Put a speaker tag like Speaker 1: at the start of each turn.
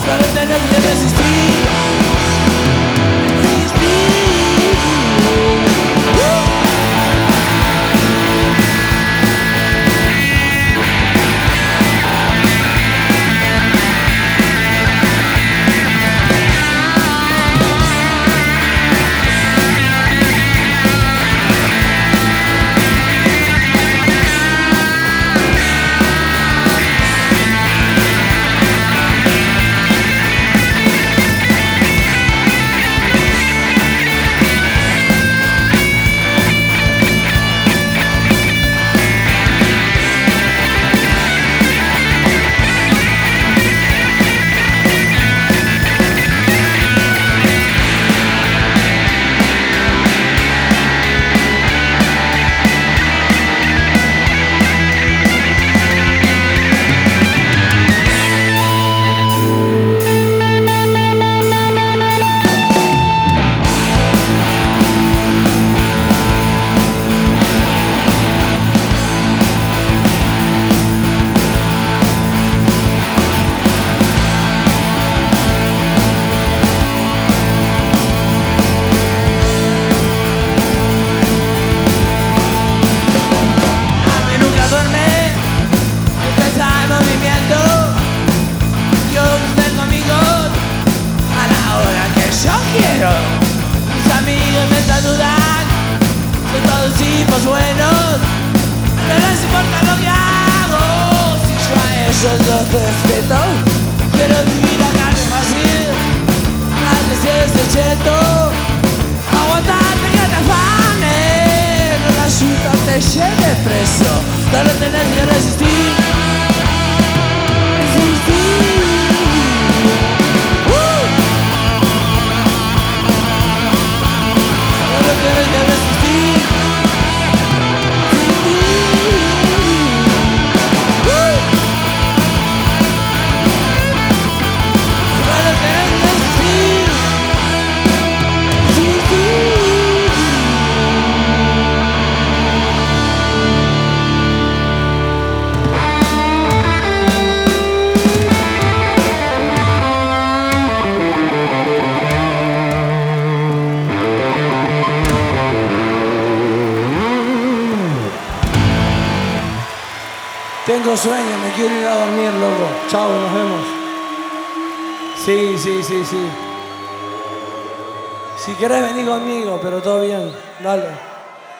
Speaker 1: Solo tenés que resistir. Mis amigos me saludan, son todos tipos buenos, no les importa lo que hago. Si yo a ellos los respeto, quiero vivir acá en Brasil, antes de ese cheto. Aguantate que te afanes, no la ayuda te lleve preso, solo tenés que resistir. Tengo sueño, me quiero ir a dormir, loco. Chao, nos vemos. Sí. Si querés venir conmigo, pero todo bien. Dale.